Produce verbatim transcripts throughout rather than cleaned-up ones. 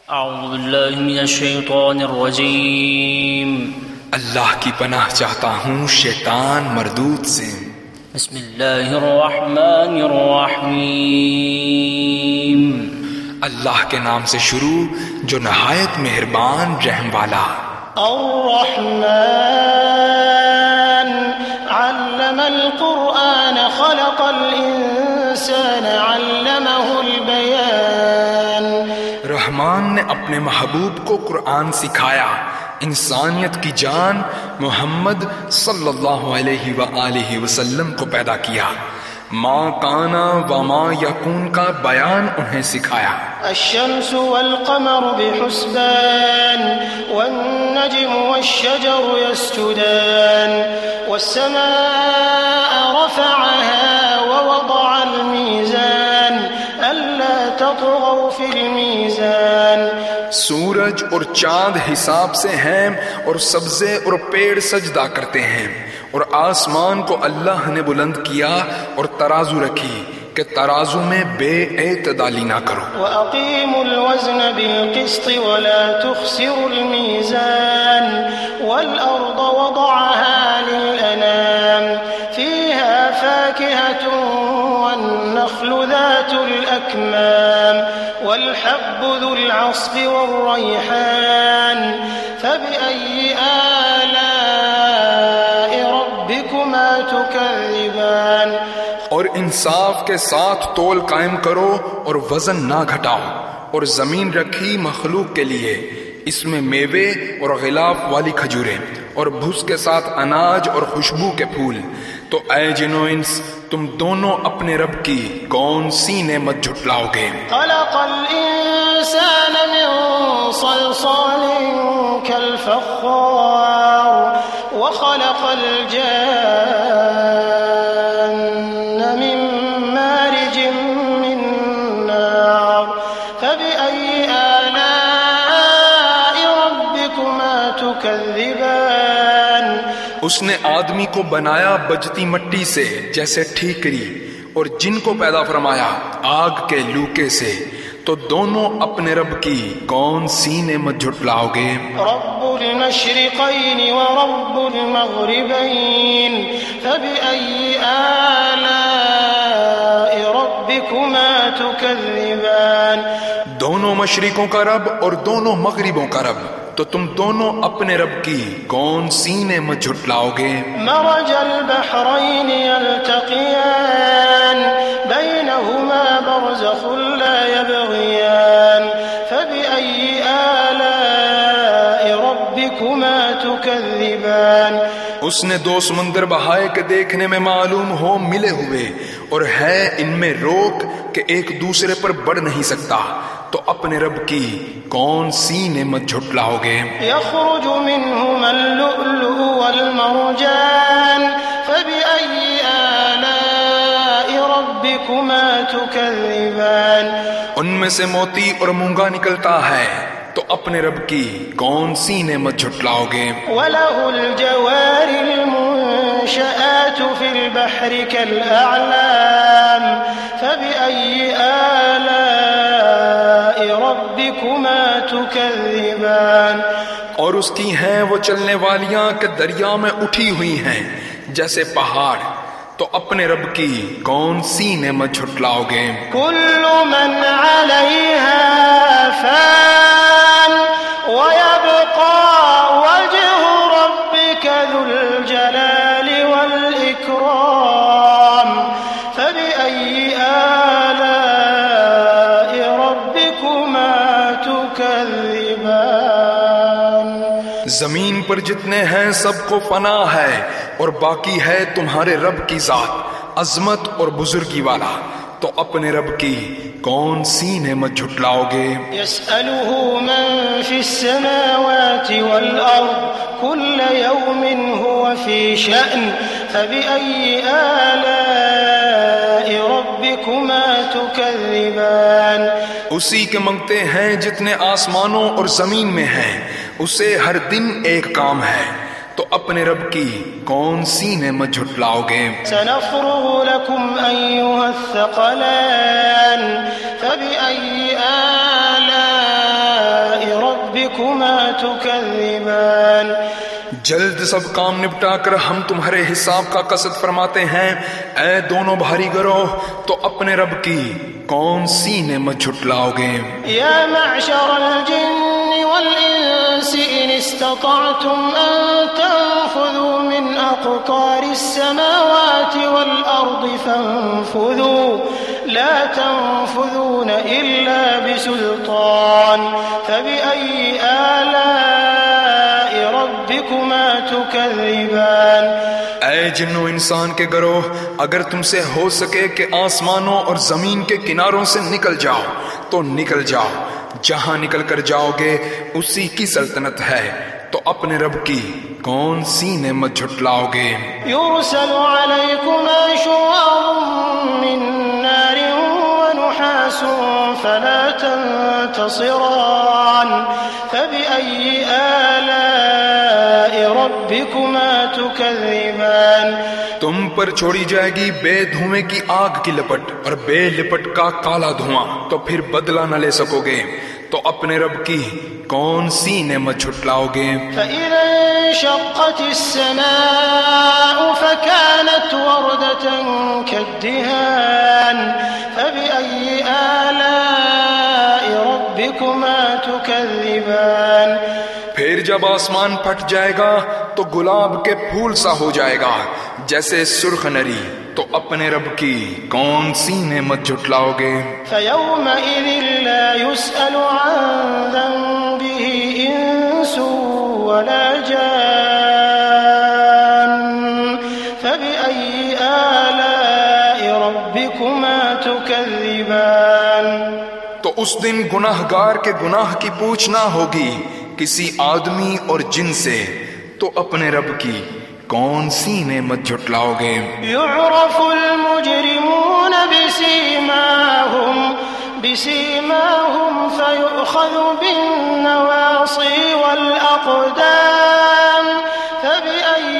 اعوذ باللہ من الشیطان الرجیم، اللہ کی پناہ چاہتا ہوں شیطان مردود سے۔ بسم اللہ الرحمن الرحیم، اللہ کے نام سے شروع جو نہایت مہربان رحم والا۔ الرحمن علم القرآن خلق الانسان علمه البیان۔ رحمان نے اپنے محبوب کو قرآن سکھایا، انسانیت کی جان محمد صلی اللہ علیہ وآلہ وسلم کو پیدا کیا، ما کانا وما یکون کا بیان انہیں سکھایا۔ الشمس والقمر بحسبان والنجم والشجر يسجدان والسماء رفعها ووضع الميزان ألا تطغوا في الميزان۔ سورج اور چاند حساب سے ہیں اور سبزے اور پیڑ سجدہ کرتے ہیں، اور آسمان کو اللہ نے بلند کیا اور ترازو رکھی کہ ترازو میں بے اعتدالی نہ کرو۔ وَأَقِيمُوا الْوَزْنَ بِالْقِسْطِ وَلَا تُخْسِرُوا الْمِيزَانَ وَالْأَرْضَ وَضَعَهَا لِلْأَنَامِ فِيهَا فَاكِهَةٌ وَالنَّخْلُ ذَاتُ الْأَكْمَامِ وَالْحَبُّ ذُو الْعَصْفِ وَالرَّيْحَانُ فَبِأَيِّ آلَاءِ رَبِّكُمَا تُكَذِّبَانِ۔ اور انصاف کے ساتھ تول قائم کرو اور وزن نہ گھٹاؤ، اور زمین رکھی مخلوق کے لیے، اس میں میوے اور غلاف والی کھجوریں، اور بھس کے ساتھ اناج اور خوشبو کے پھول۔ تو اے جن و انس، تم دونوں اپنے رب کی کون سی نعمت جھٹلاؤ گے؟ خلق الانسان من صلصال كالفخار وخلق الجان من مارج من نار فبأي آلاء ربكما تكذبان۔ اس نے آدمی کو بنایا بجتی مٹی سے جیسے ٹھیکری، اور جن کو پیدا فرمایا آگ کے لوکے سے، تو دونوں اپنے رب کی کون سی نعمت جھٹلاؤ گے؟ رب المشرقین ورب المغربین فبأي آلاء ربكما تكذبان۔ دونوں مشرقوں کا رب اور دونوں مغربوں کا رب، تو تم دونوں اپنے رب کی کون سی نعمت جھٹلاؤ گے؟ مرج البحرین یلتقیان بینہما برزخ لا یبغیان فبأي آلاء ربكما تكذبان۔ اس نے دو سمندر بہائے کہ دیکھنے میں معلوم ہو ملے ہوئے، اور ہے ان میں روک کہ ایک دوسرے پر بڑھ نہیں سکتا، تو اپنے رب کی کون سی نعمت جھٹلاؤ گے؟ یخرج منہما اللؤلؤ والمرجان فبأي آلاء ربكما تكذبان۔ ان میں سے موتی اور مونگا نکلتا ہے، تو اپنے رب کی کون سی نعمت جھٹلاؤ گے؟ وَلَهُ الْجَوَارِ الْمُنشَآتُ فِي الْبَحْرِ كَالْأَعْلَامِ فَبِأَيِّ آلَاءِ رَبِّكُمَا تُكَذِّبَانِ۔ اور اس کی ہیں وہ چلنے والیاں کہ دریا میں اٹھی ہوئی ہیں جیسے پہاڑ، تو اپنے رب کی کون سی نعمت جھٹلاؤ گے؟ كل من عليها فان ويبقى وجه ربك ذو الجلال والإكرام فبأي آلاء ربكما تكذبان۔ زمین پر جتنے ہیں سب کو فنا ہے، اور باقی ہے تمہارے رب کی ذات عظمت اور بزرگی والا، تو اپنے رب کی کون سی نعمت جھٹلاؤ گے؟ يسأله من في السماوات والأرض كل يوم هو في شأن فبأي آلاء ربكما تكذبان۔ اسی کے منگتے ہیں جتنے آسمانوں اور زمین میں ہیں، اسے ہر دن ایک کام ہے، تو اپنے رب کی کون سی نعمت جھٹلاؤ گے؟ سنفرغ لكم أيها الثقلان فبأي آلاء ربكما تكذبان جلد سب کام نپٹا کر ہم تمہارے حساب کا قصد فرماتے ہیں، اے دونوں بھاری گروہ، تو اپنے رب کی کون سی نعمت جھٹلاؤ گے؟ یا معشر الجن والانس ان استطعتم ان تنفذوا من اقطار السماوات والارض فانفذوا لا تنفذون الا بسلطان فبأي آلاء ربكما تكذبان اے جنو انسان کے گروہ، اگر تم سے ہو سکے کہ آسمانوں اور زمین کے کناروں سے نکل جاؤ تو نکل جاؤ، جہاں نکل کر جاؤ گے اسی کی سلطنت ہے، تو اپنے رب کی کون سی نعمت جھٹلاؤ گے؟ يرسل عليكما شواظ من نار ونحاس فلا تنتصران فبأي آلاء ربكما تكذبان تم پر چھوڑی جائے گی بے دھوئیں کی آگ کی لپٹ اور بے لپٹ کا کالا دھواں، تو پھر بدلہ نہ لے سکو گے، تو اپنے رب کی کون سی نعمت جھٹلاؤ گے؟ فإذا انشقت السماء فكانت وردة كالدهان فبأي آلاء ربكما تكذبان پھر جب آسمان پھٹ جائے گا تو گلاب کے پھول سا ہو جائے گا جیسے سرخ نری، تو اپنے رب کی کون سی نعمت جھٹلاؤ گے؟ فيومئذ لا يسأل عن ذنبه إنس ولا جان فبأي آلاء ربكما تكذبان تو اس دن گناہ گار کے گناہ کی پوچھ نہ ہوگی کسی آدمی اور جن سے، تو اپنے رب کی کون سی نعمت جھٹلاؤ گے؟ يعرف المجرمون بسيماهم بسيماهم فيؤخذ بالنواصي والأقدام فبأي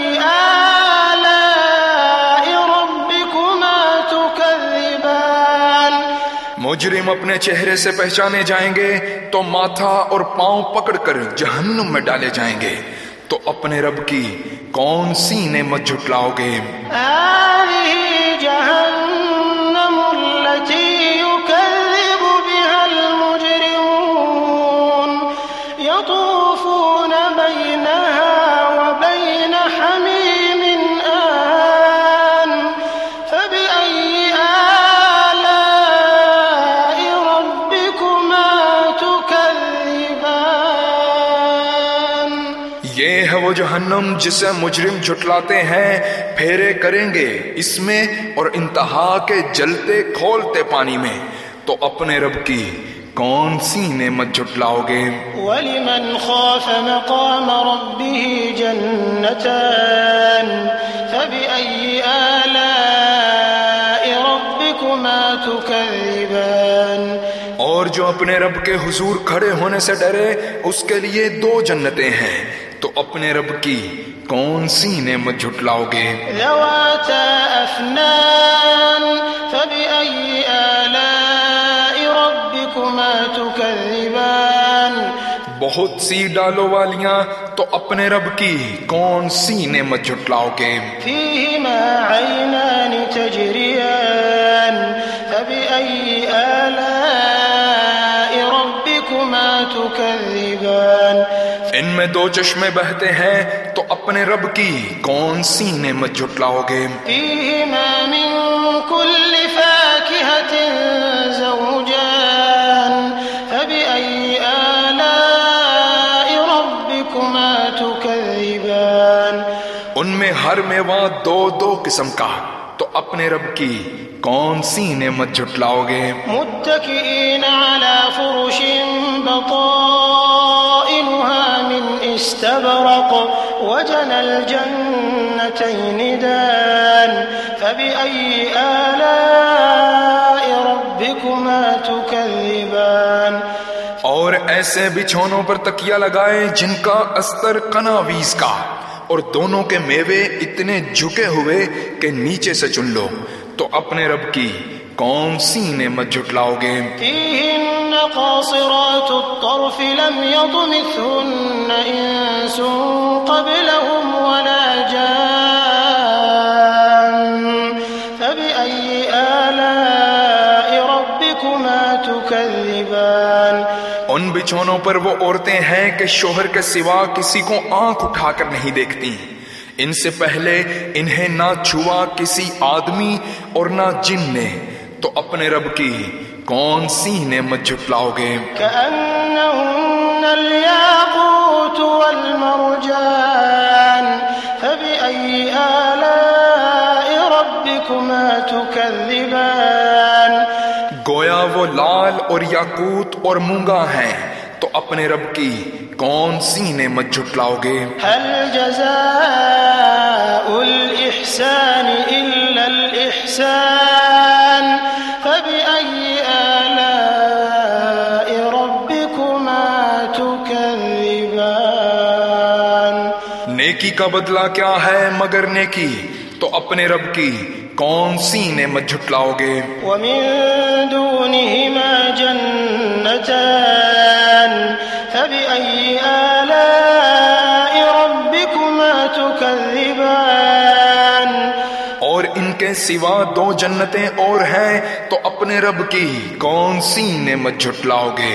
آلاء ربكما تكذبان مجرم اپنے چہرے سے پہچانے جائیں گے تو ماتھا اور پاؤں پکڑ کر جہنم میں ڈالے جائیں گے، تو اپنے رب کی کون سی نعمت جھٹلاؤ گے؟ هذه جهنم التي يكذب بها المجرمون يطوفون بينها وبين حميم آن فبأي آلاء ربكما تكذبان یہ ہے وہ جہنم جسے مجرم جھٹلاتے ہیں، پھیرے کریں گے اس میں اور انتہا کے جلتے کھولتے پانی میں، تو اپنے رب کی کون سی نعمت جھٹلاؤ گے؟ ولمن خاف مقام ربه جنتان فبأي آلاء ربكما تكذبان اور جو اپنے رب کے حضور کھڑے ہونے سے ڈرے اس کے لیے دو جنتیں ہیں، تو اپنے رب کی کون سی نعمت جھٹلاؤ گے؟ ذواتا أفنان فبأي آلاء ربكما تكذبان بہت سی ڈالوں والیاں، تو اپنے رب کی کون سی نعمت جھٹلاؤ گے؟ فيهما عينان تجريان فبأي آلاء ربكما تكذبان ان میں دو چشمے بہتے ہیں، تو اپنے رب کی کون سی نعمت جھٹلاؤ گے؟ فيهما من كل فاكهة زوجان فبأي آلاء ربكما تكذبان ان میں ہر میوہ دو دو قسم کا، تو اپنے رب کی کون سی نعمت جھٹلاؤ گے؟ متكئين على فرش بطائنها من استبرق وجنى الجنتين دان فبأي آلاء ربكما تكذبان اور ایسے بچھونوں پر تکیہ لگائے جن کا استر قناویز کا، اور دونوں کے میوے اتنے جھکے ہوئے کہ نیچے سے چن لو، تو اپنے رب کی کون سی نعمت جھٹلاؤ گے؟ فيهن قاصرات الطرف لم يطمثهن إنس قبلهم ولا جان فبأي آلاء ربكما تكذبان ان بچھونوں پر وہ عورتیں ہیں کہ شوہر کے سوا کسی کو آنکھ اٹھا کر نہیں دیکھتی، ان سے پہلے انہیں نہ چھوا کسی آدمی اور نہ جن نے، تو اپنے رب کی کون سی نعمت جھٹلاؤ گے؟ كأنهن الياقوت والمرجان فبأي آلاء ربكما تكذبان گویا وہ لال اور یاقوت اور مونگا ہیں، تو اپنے رب کی کون سی نعمت جھٹلاؤ گے؟ هل جزاء الإحسان إلا الإحسان فبأي آلاء ربكما تكذبان نیکی کا بدلہ کیا ہے مگر نیکی، تو اپنے رب کی کون سی نعمت جھٹلاؤ گے؟ ومن دونهما جنتان فبأي آلاء ربكما تكذبان اور ان کے سوا دو جنتیں اور ہیں، تو اپنے رب کی کون سی نعمت جھٹلاؤ گے؟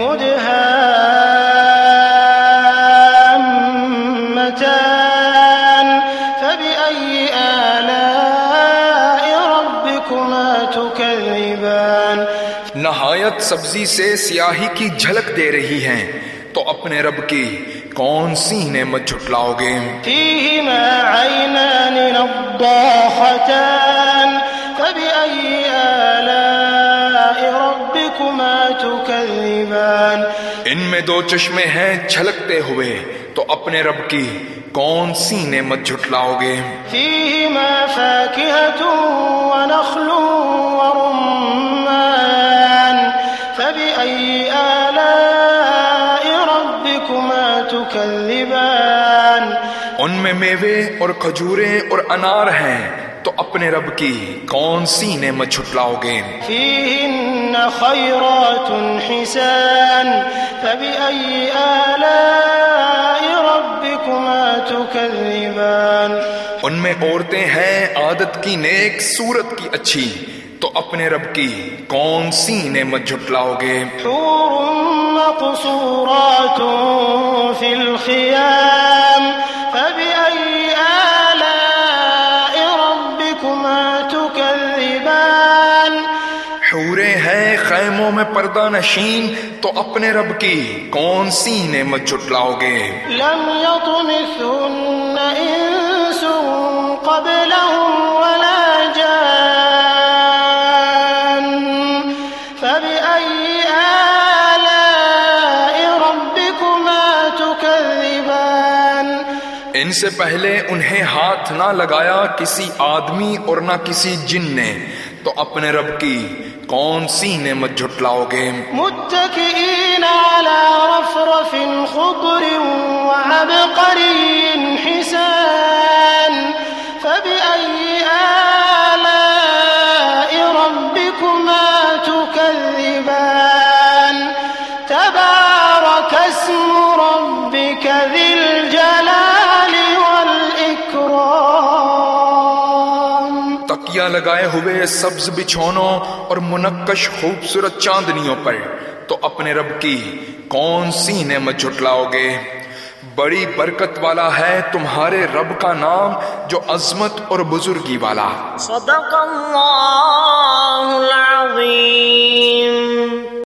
مدهامتان فبأي آلاء ربكما تكذبان نہایت سبزی سے سیاہی کی جھلک دے رہی ہیں، تو اپنے رب کی کون سی نعمت جھٹلاؤ گے؟ فيهما عينان نضاختان فبأي آلاء ربكما تكذبان ان میں دو چشمے ہیں جھلکتے ہوئے، تو اپنے رب کی کون سی نعمت جھٹلاؤ گے؟ فيهما فاكهة ونخل ورمان فبأي آلاء ربكما تكذبان ان میں میوے اور کھجوریں اور انار ہیں، تو اپنے رب کی کون سی نعمت جھٹلاؤ گے؟ فيهن خيرات حسان فبأي آلاء ربكما تكذبان ان میں عورتیں ہیں عادت کی نیک، صورت کی اچھی، تو اپنے رب کی کون سی نعمت جھٹلاؤ گے؟ حور مقصورات في الخيام فبأي آلاء ربكما تكذبان حوریں ہیں خیموں میں پردہ نشین، تو اپنے رب کی کون سی نعمت جھٹلاؤ گے؟ لم يطمثهن إنس قبلهم ولا جان فبأي آلاء ربكما تكذبان ان سے پہلے انہیں ہاتھ نہ لگایا کسی آدمی اور نہ کسی جن نے، تو اپنے رب کی کون سی نعمت جھٹلاؤ گے؟ متكئين على رفرف خضر وعبقري حسان فبأي آلاء ربكما تكذبان تبارك اسم ربك ذي الجلال والإكرام تکیہ لگائے ہوئے سبز بچھونوں اور منقش خوبصورت چاندنیوں پر، تو اپنے رب کی کون سی نعمت جھٹلاؤ گے؟ بڑی برکت والا ہے تمہارے رب کا نام جو عظمت اور بزرگی والا۔ صدق اللہ